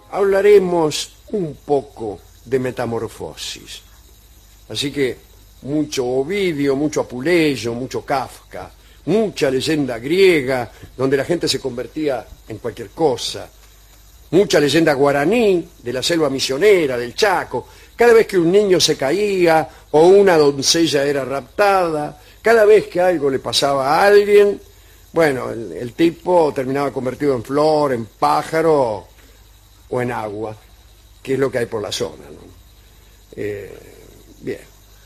hablaremos un poco de metamorfosis. Así que mucho Ovidio, mucho Apuleyo, mucho Kafka, mucha leyenda griega, donde la gente se convertía en cualquier cosa, mucha leyenda guaraní, de la selva misionera, del Chaco, cada vez que un niño se caía o una doncella era raptada, cada vez que algo le pasaba a alguien, bueno, el tipo terminaba convertido en flor, en pájaro o en agua, que es lo que hay por la zona, ¿no? Bien.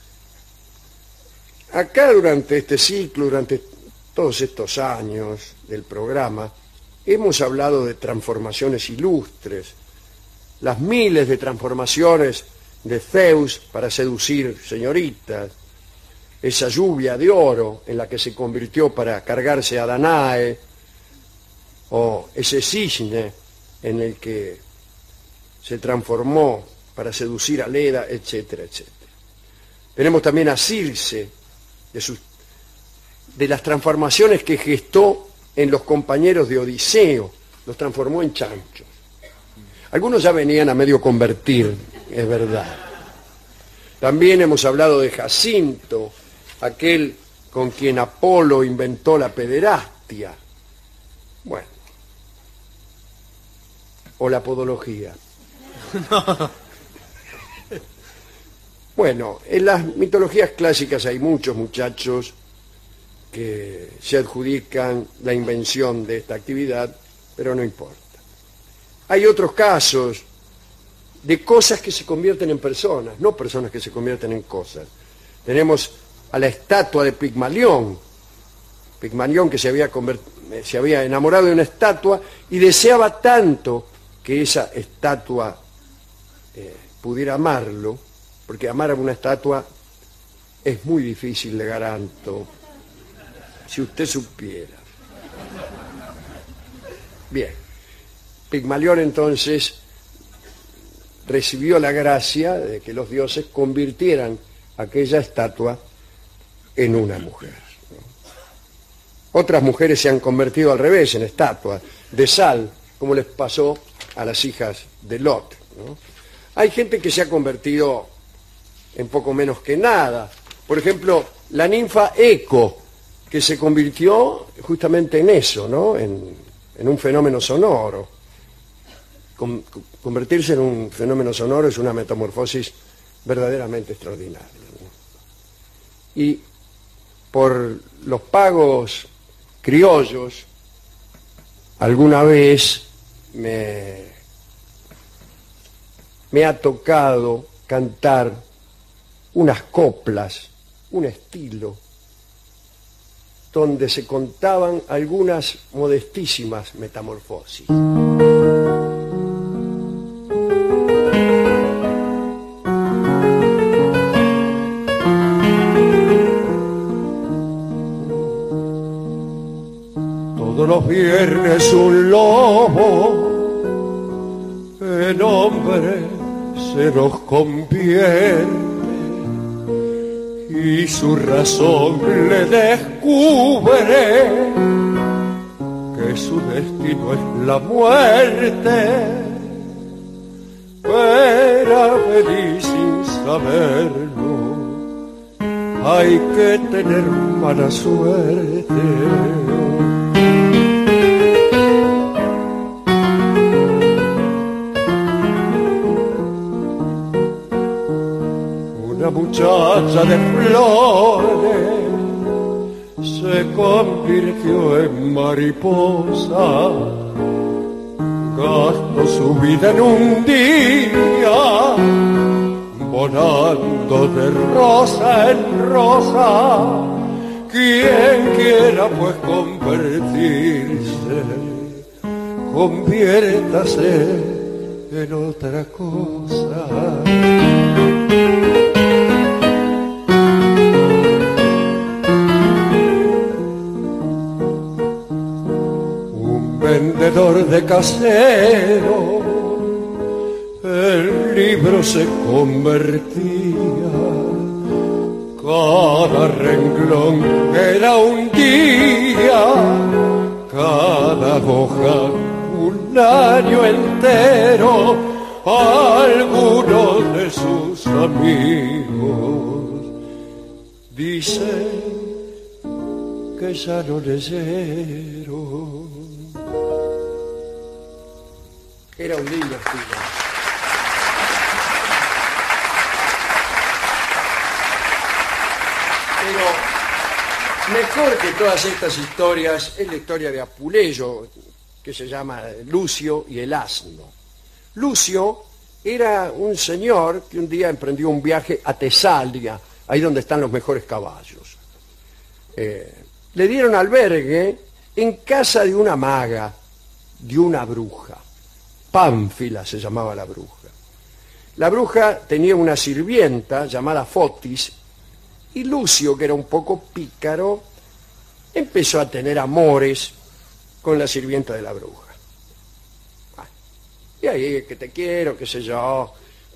Acá durante este ciclo, durante todos estos años del programa, hemos hablado de transformaciones ilustres, las miles de transformaciones de Zeus para seducir señoritas, esa lluvia de oro en la que se convirtió para cargarse a Danae, o ese cisne en el que se transformó para seducir a Leda, etcétera, etcétera. Tenemos también a Circe, de las transformaciones que gestó en los compañeros de Odiseo, los transformó en chanchos. Algunos ya venían a medio convertir, es verdad. También hemos hablado de Jacinto, aquel con quien Apolo inventó la pederastia. Bueno. O la podología. Bueno, en las mitologías clásicas hay muchos muchachos que se adjudican la invención de esta actividad, pero no importa. Hay otros casos de cosas que se convierten en personas, no personas que se convierten en cosas. Tenemos a la estatua de Pigmalión, Pigmalión que se había enamorado de una estatua y deseaba tanto que esa estatua pudiera amarlo, porque amar a una estatua es muy difícil, le garanto, si usted supiera. Bien, Pigmalión entonces recibió la gracia de que los dioses convirtieran aquella estatua en una mujer, ¿no? Otras mujeres se han convertido al revés, en estatuas de sal, como les pasó a las hijas de Lot, ¿no? Hay gente que se ha convertido en poco menos que nada. Por ejemplo, la ninfa Eco, que se convirtió justamente en eso, ¿no? En un fenómeno sonoro. Convertirse en un fenómeno sonoro es una metamorfosis verdaderamente extraordinaria, ¿no? Y por los pagos criollos, alguna vez me ha tocado cantar unas coplas, un estilo, donde se contaban algunas modestísimas metamorfosis. Todos los viernes un lobo en hombre se nos convierte y su razón le descubre que su destino es la muerte. Pero venir sin saberlo, hay que tener mala suerte. Una muchacha de flores se convirtió en mariposa, gastó su vida en un día, volando de rosa en rosa. Quien quiera pues convertirse, conviértase en otra cosa. Vendedor de casero, el libro se convertía, cada renglón era un día, cada hoja un año entero a algunos de sus amigos. Dicen que ya no leyeron. Era un lindo estilo. Pero mejor que todas estas historias es la historia de Apuleyo, que se llama Lucio y el asno. Lucio era un señor que un día emprendió un viaje a Tesalia, ahí donde están los mejores caballos. Le dieron albergue en casa de una maga, de una bruja. Pánfila se llamaba la bruja. La bruja tenía una sirvienta llamada Fotis, y Lucio, que era un poco pícaro, empezó a tener amores con la sirvienta de la bruja. Y ahí, que te quiero, qué sé yo.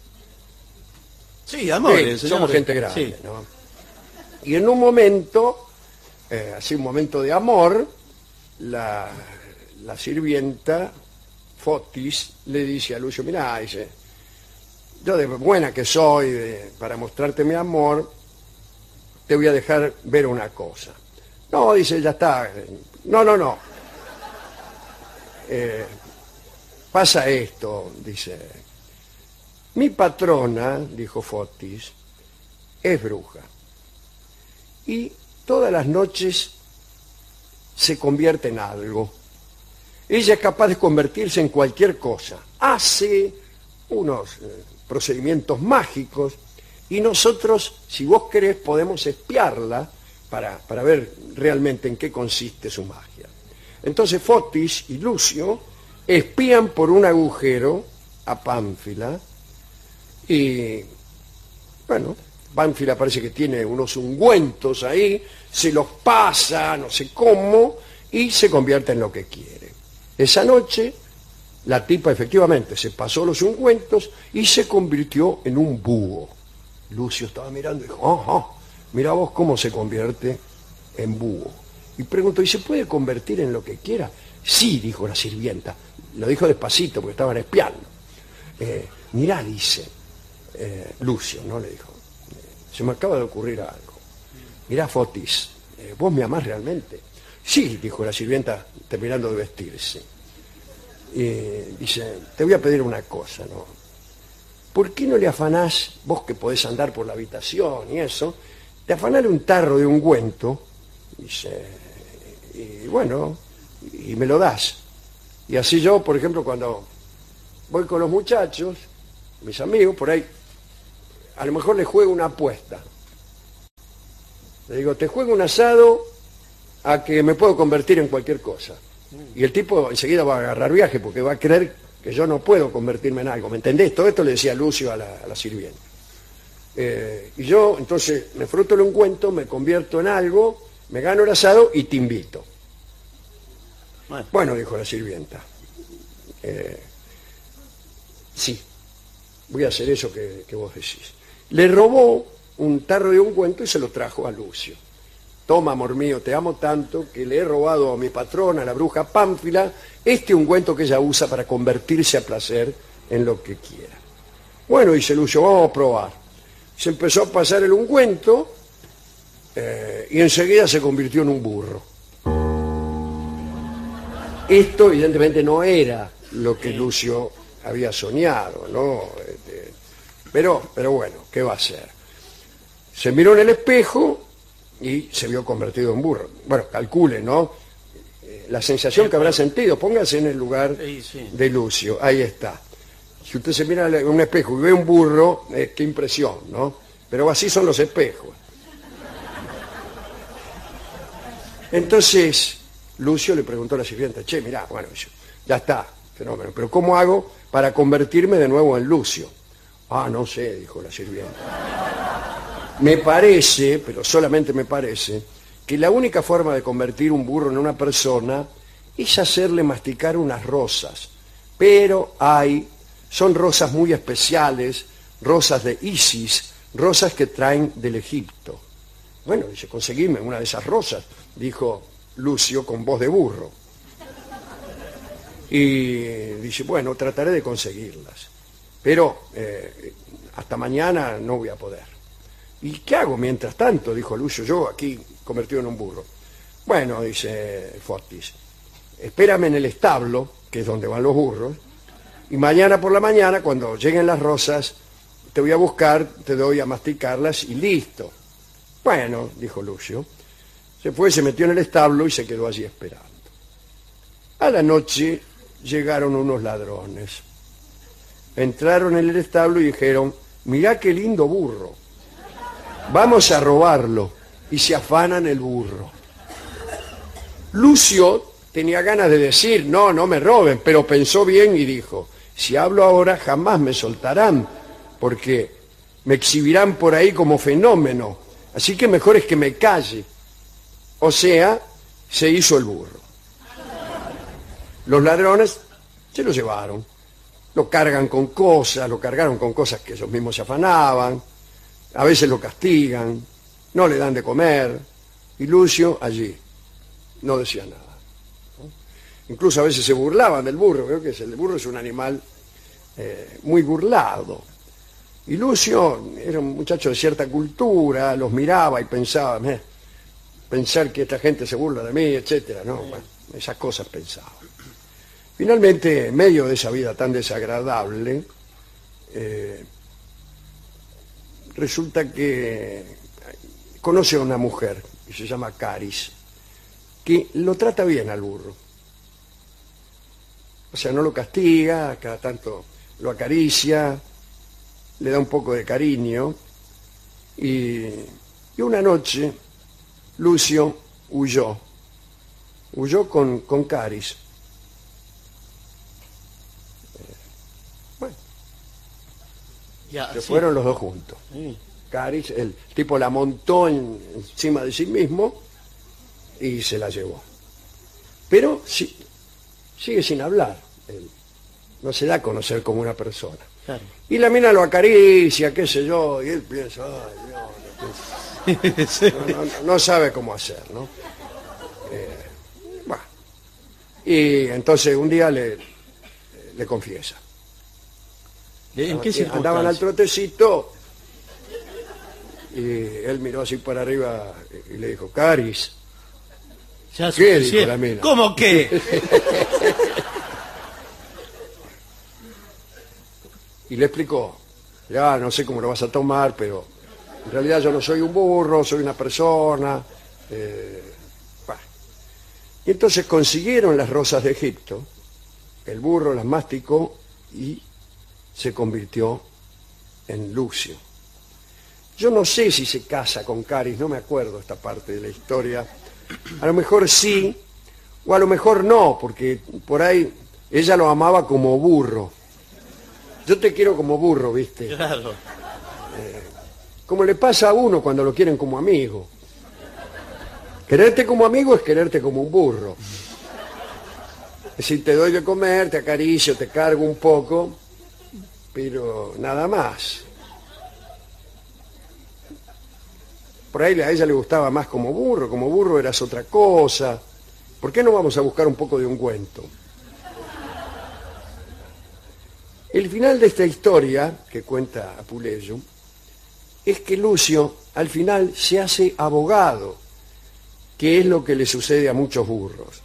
Sí, amores. Sí, somos gente grande, sí. ¿No? Y en un momento, así un momento de amor, la sirvienta Fotis le dice a Lucio, mirá, dice, yo de buena que soy, para mostrarte mi amor, te voy a dejar ver una cosa. No, dice, ya está. No. Pasa esto, dice. Mi patrona, dijo Fotis, es bruja. Y todas las noches se convierte en algo. Ella es capaz de convertirse en cualquier cosa. Hace unos procedimientos mágicos y nosotros, si vos querés, podemos espiarla para ver realmente en qué consiste su magia. Entonces Fotis y Lucio espían por un agujero a Pánfila y, bueno, Pánfila parece que tiene unos ungüentos ahí, se los pasa, no sé cómo, y se convierte en lo que quiere. Esa noche, la tipa efectivamente se pasó los ungüentos y se convirtió en un búho. Lucio estaba mirando y dijo, mira vos cómo se convierte en búho. Y preguntó, ¿y se puede convertir en lo que quiera? Sí, dijo la sirvienta. Lo dijo despacito porque estaban espiando. Mirá, dice Lucio, ¿no? Le dijo, se me acaba de ocurrir algo. Mirá, Fotis, ¿vos me amás realmente? Sí, dijo la sirvienta terminando de vestirse. Dice, te voy a pedir una cosa, ¿no? ¿Por qué no le afanás, vos que podés andar por la habitación y eso, de afanarle un tarro de ungüento, dice, y bueno, y me lo das? Y así yo, por ejemplo, cuando voy con los muchachos, mis amigos, por ahí, a lo mejor les juego una apuesta. Le digo, te juego un asado a que me puedo convertir en cualquier cosa. Y el tipo enseguida va a agarrar viaje porque va a creer que yo no puedo convertirme en algo. ¿Me entendés? Todo esto le decía Lucio a la sirvienta. Y yo, entonces, me froto el ungüento, me convierto en algo, me gano el asado y te invito. Bueno, dijo la sirvienta. Sí, voy a hacer eso que vos decís. Le robó un tarro de ungüento y se lo trajo a Lucio. Toma, amor mío, te amo tanto que le he robado a mi patrona, la bruja Pánfila, este ungüento que ella usa para convertirse a placer en lo que quiera. Bueno, dice Lucio, vamos a probar. Se empezó a pasar el ungüento y enseguida se convirtió en un burro. Esto evidentemente no era lo que Lucio había soñado, ¿no? Pero bueno, ¿qué va a hacer? Se miró en el espejo y se vio convertido en burro. Bueno, calcule, ¿no? La sensación que habrá sentido, póngase en el lugar de Lucio, ahí está. Si usted se mira en un espejo y ve un burro, qué impresión, ¿no? Pero así son los espejos. Entonces, Lucio le preguntó a la sirvienta, che, mirá, bueno, ya está, fenómeno, pero ¿cómo hago para convertirme de nuevo en Lucio? Ah, no sé, dijo la sirvienta. Me parece, pero solamente me parece, que la única forma de convertir un burro en una persona es hacerle masticar unas rosas. Pero son rosas muy especiales, rosas de Isis, rosas que traen del Egipto. Bueno, dice, conseguime una de esas rosas, dijo Lucio con voz de burro. Y dice, bueno, trataré de conseguirlas, pero hasta mañana no voy a poder. ¿Y qué hago mientras tanto? Dijo Lucio, yo aquí convertido en un burro. Bueno, dice Fotis, espérame en el establo, que es donde van los burros, y mañana por la mañana, cuando lleguen las rosas, te voy a buscar, te doy a masticarlas y listo. Bueno, dijo Lucio. Se fue, se metió en el establo y se quedó allí esperando. A la noche llegaron unos ladrones. Entraron en el establo y dijeron, mirá qué lindo burro, vamos a robarlo. Y se afanan el burro. Lucio tenía ganas de decir, no, no me roben, pero pensó bien y dijo, si hablo ahora jamás me soltarán, porque me exhibirán por ahí como fenómeno, así que mejor es que me calle. O sea, se hizo el burro. Los ladrones se lo llevaron, lo cargaron con cosas que ellos mismos se afanaban, a veces lo castigan, no le dan de comer, y Lucio allí no decía nada. Incluso a veces se burlaban del burro, creo que el burro es un animal muy burlado. Y Lucio era un muchacho de cierta cultura, los miraba y pensaba, pensar que esta gente se burla de mí, etcétera, ¿no? Bueno, esas cosas pensaba. Finalmente, en medio de esa vida tan desagradable, resulta que conoce a una mujer, que se llama Caris, que lo trata bien al burro. O sea, no lo castiga, cada tanto lo acaricia, le da un poco de cariño, y una noche Lucio huyó con Caris. Bueno, ya, se sí. fueron los dos juntos. Sí. Caris, el tipo la montó encima de sí mismo y se la llevó. Pero sigue sin hablar. Él no se da a conocer como una persona. Claro. Y la mina lo acaricia, qué sé yo, y él piensa, ay, Dios, Sí. no sabe cómo hacer, ¿no? Bueno. Y entonces un día le confiesa. ¿En qué Andaban al circunstancias? trotecito y él miró así para arriba y le dijo, Caris. Ya ¿Qué dijo suficiente. la mina? ¿Cómo qué? Y le explicó, ya no sé cómo lo vas a tomar, pero en realidad yo no soy un burro, soy una persona. Bueno. Y entonces consiguieron las rosas de Egipto, el burro las masticó y se convirtió en Lucio. Yo no sé si se casa con Caris, no me acuerdo esta parte de la historia. A lo mejor sí, o a lo mejor no, porque por ahí ella lo amaba como burro. Yo te quiero como burro, ¿viste? Claro. Como le pasa a uno cuando lo quieren como amigo. Quererte como amigo es quererte como un burro. Es decir, te doy de comer, te acaricio, te cargo un poco, pero nada más. Por ahí a ella le gustaba más como burro eras otra cosa. ¿Por qué no vamos a buscar un poco de ungüento? El final de esta historia, que cuenta Apuleyo, es que Lucio al final se hace abogado, que es lo que le sucede a muchos burros.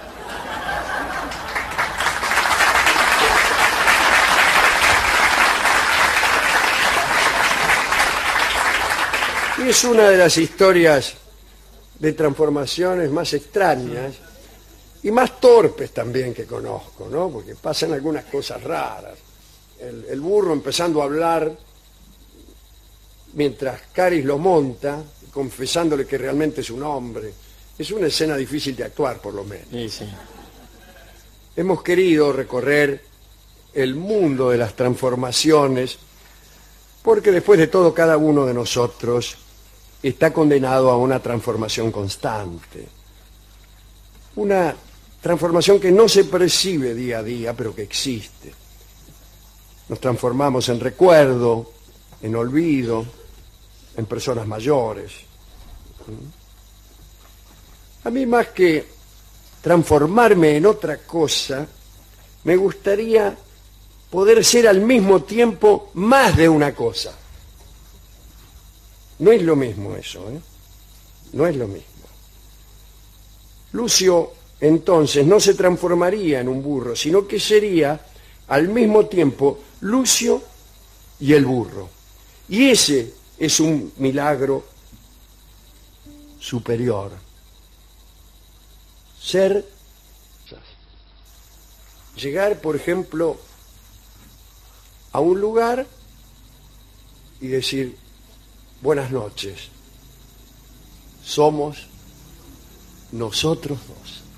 Y es una de las historias de transformaciones más extrañas y más torpes también que conozco, ¿no? Porque pasan algunas cosas raras. El burro empezando a hablar mientras Caris lo monta, confesándole que realmente es un hombre. Es una escena difícil de actuar, por lo menos. Sí, sí. Hemos querido recorrer el mundo de las transformaciones porque después de todo cada uno de nosotros está condenado a una transformación constante. Una transformación que no se percibe día a día, pero que existe. Nos transformamos en recuerdo, en olvido, en personas mayores. A mí, más que transformarme en otra cosa, me gustaría poder ser al mismo tiempo más de una cosa. No es lo mismo eso, ¿eh? No es lo mismo. Lucio, entonces, no se transformaría en un burro, sino que sería al mismo tiempo Lucio y el burro. Y ese es un milagro superior. Llegar, por ejemplo, a un lugar y decir: buenas noches, somos nosotros dos.